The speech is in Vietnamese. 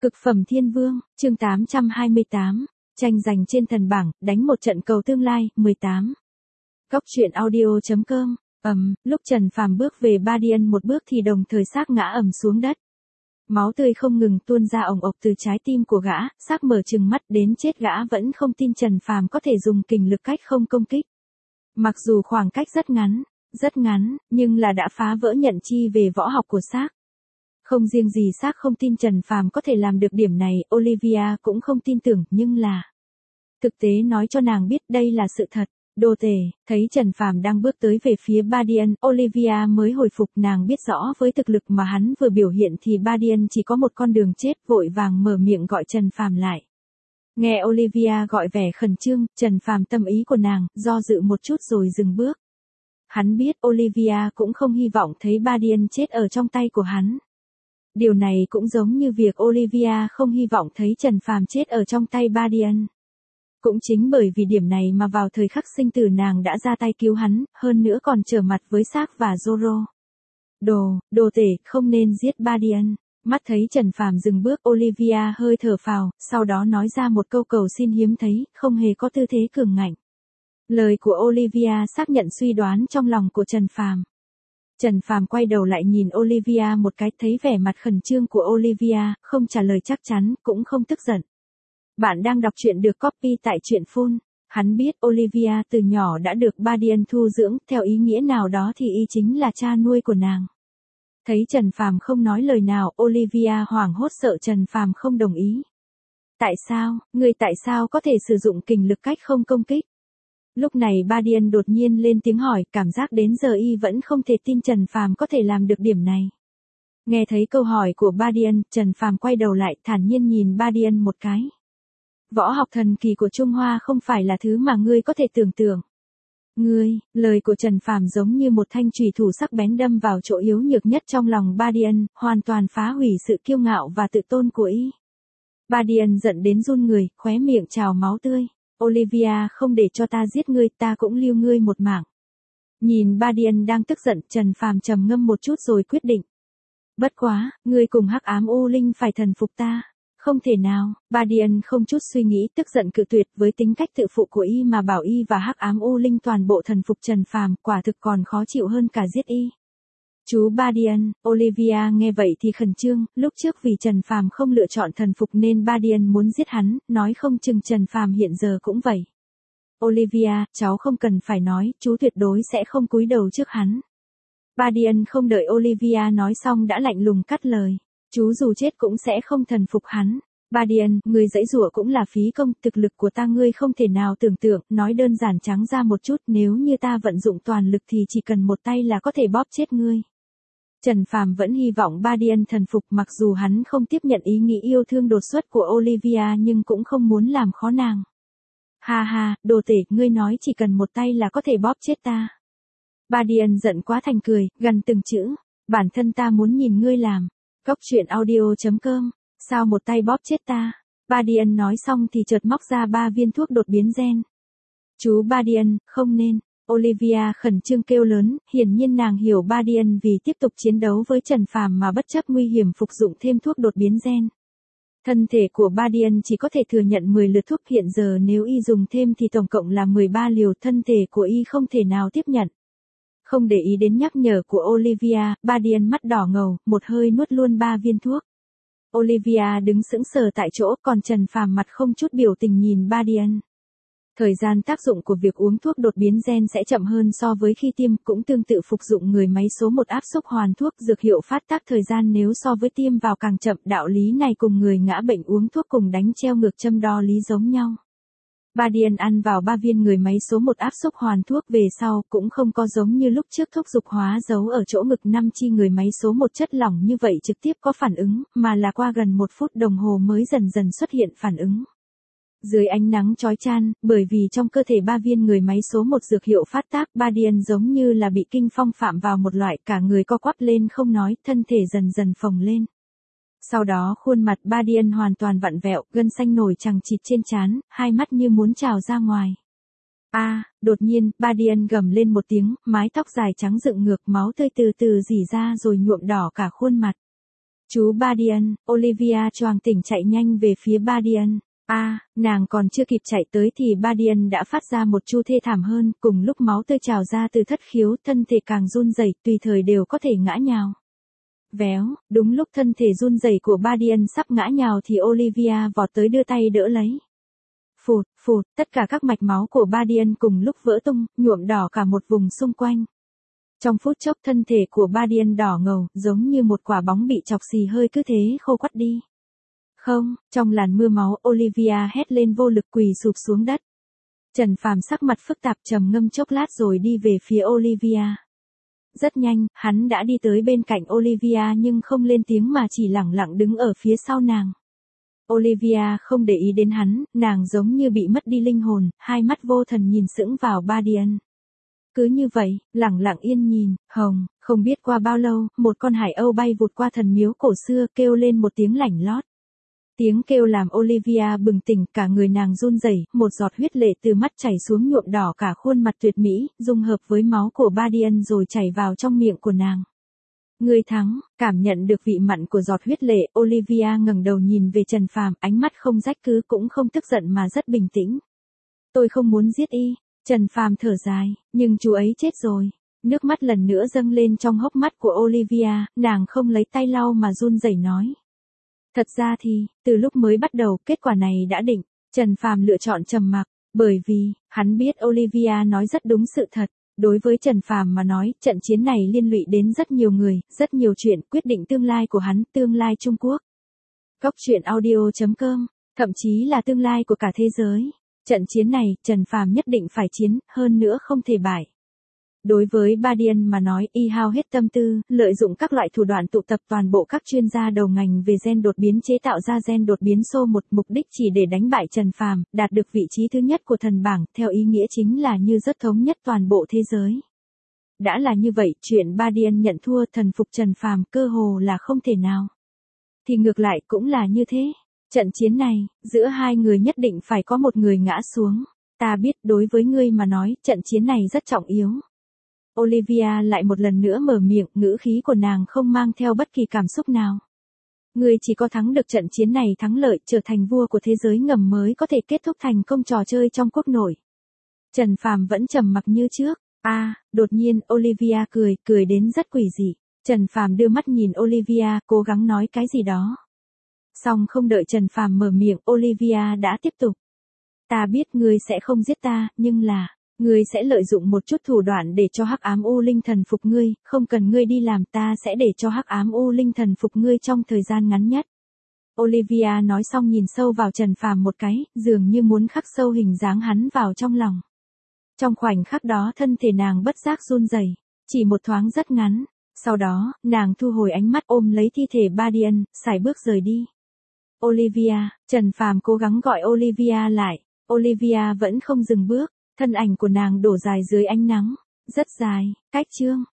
Cực phẩm thiên vương, chương 828, tranh giành trên thần bảng, đánh một trận cầu tương lai, 18. Góc truyện audio.com, lúc Trần Phàm bước về Badian một bước thì đồng thời xác ngã ầm xuống đất. Máu tươi không ngừng tuôn ra ồng ộc từ trái tim của gã, xác mở trừng mắt đến chết gã vẫn không tin Trần Phàm có thể dùng kình lực cách không công kích. Mặc dù khoảng cách rất ngắn, nhưng là đã phá vỡ nhận chi về võ học của xác. Không riêng gì xác không tin Trần Phàm có thể làm được điểm này, Olivia cũng không tin tưởng, nhưng là thực tế nói cho nàng biết đây là sự thật. Đồ tể, thấy Trần Phàm đang bước tới về phía Badian, Olivia mới hồi phục, nàng biết rõ với thực lực mà hắn vừa biểu hiện thì Badian chỉ có một con đường chết, vội vàng mở miệng gọi Trần Phàm lại. Nghe Olivia gọi vẻ khẩn trương, Trần Phàm tâm ý của nàng, do dự một chút rồi dừng bước. Hắn biết Olivia cũng không hy vọng thấy Badian chết ở trong tay của hắn. Điều này cũng giống như việc Olivia không hy vọng thấy Trần Phàm chết ở trong tay Badian. Cũng chính bởi vì điểm này mà vào thời khắc sinh tử nàng đã ra tay cứu hắn, hơn nữa còn trở mặt với xác và Zoro. Đồ tể, không nên giết Badian. Mắt thấy Trần Phàm dừng bước, Olivia hơi thở phào, sau đó nói ra một câu cầu xin hiếm thấy, không hề có tư thế cường ngạnh. Lời của Olivia xác nhận suy đoán trong lòng của Trần Phàm. Trần Phàm quay đầu lại nhìn Olivia một cái, thấy vẻ mặt khẩn trương của Olivia, không trả lời chắc chắn, cũng không tức giận. Bạn đang đọc truyện được copy tại truyện Phun. Hắn biết Olivia từ nhỏ đã được Badian thu dưỡng, theo ý nghĩa nào đó thì y chính là cha nuôi của nàng. Thấy Trần Phàm không nói lời nào, Olivia hoảng hốt sợ Trần Phàm không đồng ý. Người tại sao có thể sử dụng kình lực cách không công kích? Lúc này Badian đột nhiên lên tiếng hỏi, cảm giác đến giờ y vẫn không thể tin Trần Phàm có thể làm được điểm này. Nghe thấy câu hỏi của Badian, Trần Phàm quay đầu lại, thản nhiên nhìn Badian một cái. Võ học thần kỳ của Trung Hoa không phải là thứ mà ngươi có thể tưởng tượng. Lời của Trần Phàm giống như một thanh chùy thủ sắc bén đâm vào chỗ yếu nhược nhất trong lòng Badian, hoàn toàn phá hủy sự kiêu ngạo và tự tôn của y. Badian giận đến run người, khóe miệng trào máu tươi. Olivia, không để cho ta giết ngươi, ta cũng lưu ngươi một mạng. Nhìn Badian đang tức giận, Trần Phàm trầm ngâm một chút rồi quyết định. Bất quá, ngươi cùng Hắc Ám U Linh phải thần phục ta. Không thể nào, Badian không chút suy nghĩ tức giận cự tuyệt, với tính cách tự phụ của y mà bảo y và Hắc Ám U Linh toàn bộ thần phục Trần Phàm, quả thực còn khó chịu hơn cả giết y. Chú Badian, Olivia nghe vậy thì khẩn trương, lúc trước vì Trần Phàm không lựa chọn thần phục nên Badian muốn giết hắn, nói không chừng Trần Phàm hiện giờ cũng vậy. Olivia, cháu không cần phải nói, chú tuyệt đối sẽ không cúi đầu trước hắn. Badian không đợi Olivia nói xong đã lạnh lùng cắt lời. Chú dù chết cũng sẽ không thần phục hắn. Badian, ngươi giãy giụa cũng là phí công, thực lực của ta ngươi không thể nào tưởng tượng, nói đơn giản trắng ra một chút, nếu như ta vận dụng toàn lực thì chỉ cần một tay là có thể bóp chết ngươi. Trần Phàm vẫn hy vọng Badian thần phục, mặc dù hắn không tiếp nhận ý nghĩ yêu thương đột xuất của Olivia nhưng cũng không muốn làm khó nàng. Ha, đồ tể, ngươi nói chỉ cần một tay là có thể bóp chết ta. Badian giận quá thành cười, gần từng chữ, bản thân ta muốn nhìn ngươi làm. Góc truyện audio.com, sao một tay bóp chết ta? Badian nói xong thì chợt móc ra 3 viên thuốc đột biến gen. Chú Badian, không nên. Olivia khẩn trương kêu lớn, hiển nhiên nàng hiểu Badian vì tiếp tục chiến đấu với Trần Phàm mà bất chấp nguy hiểm phục dụng thêm thuốc đột biến gen. Thân thể của Badian chỉ có thể thừa nhận 10 lượt thuốc, hiện giờ nếu y dùng thêm thì tổng cộng là 13 liều, thân thể của y không thể nào tiếp nhận. Không để ý đến nhắc nhở của Olivia, Badian mắt đỏ ngầu, một hơi nuốt luôn 3 viên thuốc. Olivia đứng sững sờ tại chỗ, còn Trần Phàm mặt không chút biểu tình nhìn Badian. Thời gian tác dụng của việc uống thuốc đột biến gen sẽ chậm hơn so với khi tiêm, cũng tương tự phục dụng người máy số 1 áp xúc hoàn thuốc, dược hiệu phát tác thời gian nếu so với tiêm vào càng chậm, đạo lý này cùng người ngã bệnh uống thuốc cùng đánh treo ngược châm đo lý giống nhau. Badian ăn vào 3 viên người máy số 1 áp xúc hoàn thuốc về sau, cũng không có giống như lúc trước thuốc dục hóa giấu ở chỗ ngực 5 chi người máy số 1 chất lỏng như vậy trực tiếp có phản ứng, mà là qua gần 1 phút đồng hồ mới dần dần xuất hiện phản ứng. Dưới ánh nắng chói chang, bởi vì trong cơ thể 3 viên người máy số 1 dược hiệu phát tác, Badian giống như là bị kinh phong phạm vào một loại, cả người co quắp lên không nói, thân thể dần dần phồng lên. Sau đó khuôn mặt Badian hoàn toàn vặn vẹo, gân xanh nổi chằng chịt trên trán, hai mắt như muốn trào ra ngoài. Đột nhiên, Badian gầm lên một tiếng, mái tóc dài trắng dựng ngược, máu tươi từ từ rỉ ra rồi nhuộm đỏ cả khuôn mặt. Chú Bardian, Olivia choàng tỉnh chạy nhanh về phía Bardian. Nàng còn chưa kịp chạy tới thì Bardian đã phát ra một chu thê thảm hơn, cùng lúc máu tươi trào ra từ thất khiếu, thân thể càng run rẩy, tùy thời đều có thể ngã nhào. Véo, đúng lúc thân thể run rẩy của Bardian sắp ngã nhào thì Olivia vọt tới đưa tay đỡ lấy. Phụt, phụt, tất cả các mạch máu của Bardian cùng lúc vỡ tung, nhuộm đỏ cả một vùng xung quanh. Trong phút chốc thân thể của Bardian đỏ ngầu, giống như một quả bóng bị chọc xì hơi cứ thế khô quắt đi. Không, trong làn mưa máu Olivia hét lên vô lực quỳ sụp xuống đất. Trần Phàm sắc mặt phức tạp trầm ngâm chốc lát rồi đi về phía Olivia. Rất nhanh, hắn đã đi tới bên cạnh Olivia nhưng không lên tiếng mà chỉ lẳng lặng đứng ở phía sau nàng. Olivia không để ý đến hắn, nàng giống như bị mất đi linh hồn, hai mắt vô thần nhìn sững vào Bardian. Cứ như vậy, lẳng lặng yên nhìn, không biết qua bao lâu, một con hải âu bay vụt qua thần miếu cổ xưa kêu lên một tiếng lảnh lót. Tiếng kêu làm Olivia bừng tỉnh, cả người nàng run rẩy, một giọt huyết lệ từ mắt chảy xuống nhuộm đỏ cả khuôn mặt tuyệt mỹ, dung hợp với máu của Bardian rồi chảy vào trong miệng của nàng. Ngươi thắng, cảm nhận được vị mặn của giọt huyết lệ, Olivia ngẩng đầu nhìn về Trần Phàm, ánh mắt không rách cứ cũng không tức giận mà rất bình tĩnh. Tôi không muốn giết y. Trần Phàm thở dài, nhưng chú ấy chết rồi. Nước mắt lần nữa dâng lên trong hốc mắt của Olivia, nàng không lấy tay lau mà run rẩy nói. Thật ra thì, từ lúc mới bắt đầu, kết quả này đã định. Trần Phàm lựa chọn trầm mặc, bởi vì, hắn biết Olivia nói rất đúng sự thật. Đối với Trần Phàm mà nói, trận chiến này liên lụy đến rất nhiều người, rất nhiều chuyện, quyết định tương lai của hắn, tương lai Trung Quốc. Góc truyện audio.com, thậm chí là tương lai của cả thế giới. Trận chiến này, Trần Phàm nhất định phải chiến, hơn nữa không thể bại. Đối với Bardian mà nói, y hao hết tâm tư, lợi dụng các loại thủ đoạn tụ tập toàn bộ các chuyên gia đầu ngành về gen đột biến chế tạo ra gen đột biến số 1, mục đích chỉ để đánh bại Trần Phàm, đạt được vị trí thứ nhất của thần bảng, theo ý nghĩa chính là như rất thống nhất toàn bộ thế giới. Đã là như vậy, chuyện Bardian nhận thua thần phục Trần Phàm cơ hồ là không thể nào. Thì ngược lại cũng là như thế. Trận chiến này, giữa hai người nhất định phải có một người ngã xuống. Ta biết đối với ngươi mà nói, trận chiến này rất trọng yếu. Olivia lại một lần nữa mở miệng, ngữ khí của nàng không mang theo bất kỳ cảm xúc nào. Ngươi chỉ có thắng được trận chiến này thắng lợi, trở thành vua của thế giới ngầm mới có thể kết thúc thành công trò chơi trong quốc nội. Trần Phàm vẫn trầm mặc như trước. Đột nhiên Olivia cười đến rất quỷ dị. Trần Phàm đưa mắt nhìn Olivia, cố gắng nói cái gì đó. Song không đợi Trần Phàm mở miệng, Olivia đã tiếp tục. Ta biết ngươi sẽ không giết ta, nhưng là, ngươi sẽ lợi dụng một chút thủ đoạn để cho Hắc Ám U Linh Thần phục ngươi, không cần ngươi đi làm, ta sẽ để cho Hắc Ám U Linh Thần phục ngươi trong thời gian ngắn nhất. Olivia nói xong nhìn sâu vào Trần Phàm một cái, dường như muốn khắc sâu hình dáng hắn vào trong lòng. Trong khoảnh khắc đó thân thể nàng bất giác run rẩy, chỉ một thoáng rất ngắn. Sau đó, nàng thu hồi ánh mắt ôm lấy thi thể Bardian, sải bước rời đi. Olivia, Trần Phàm cố gắng gọi Olivia lại. Olivia vẫn không dừng bước, thân ảnh của nàng đổ dài dưới ánh nắng. Rất dài, cách chương.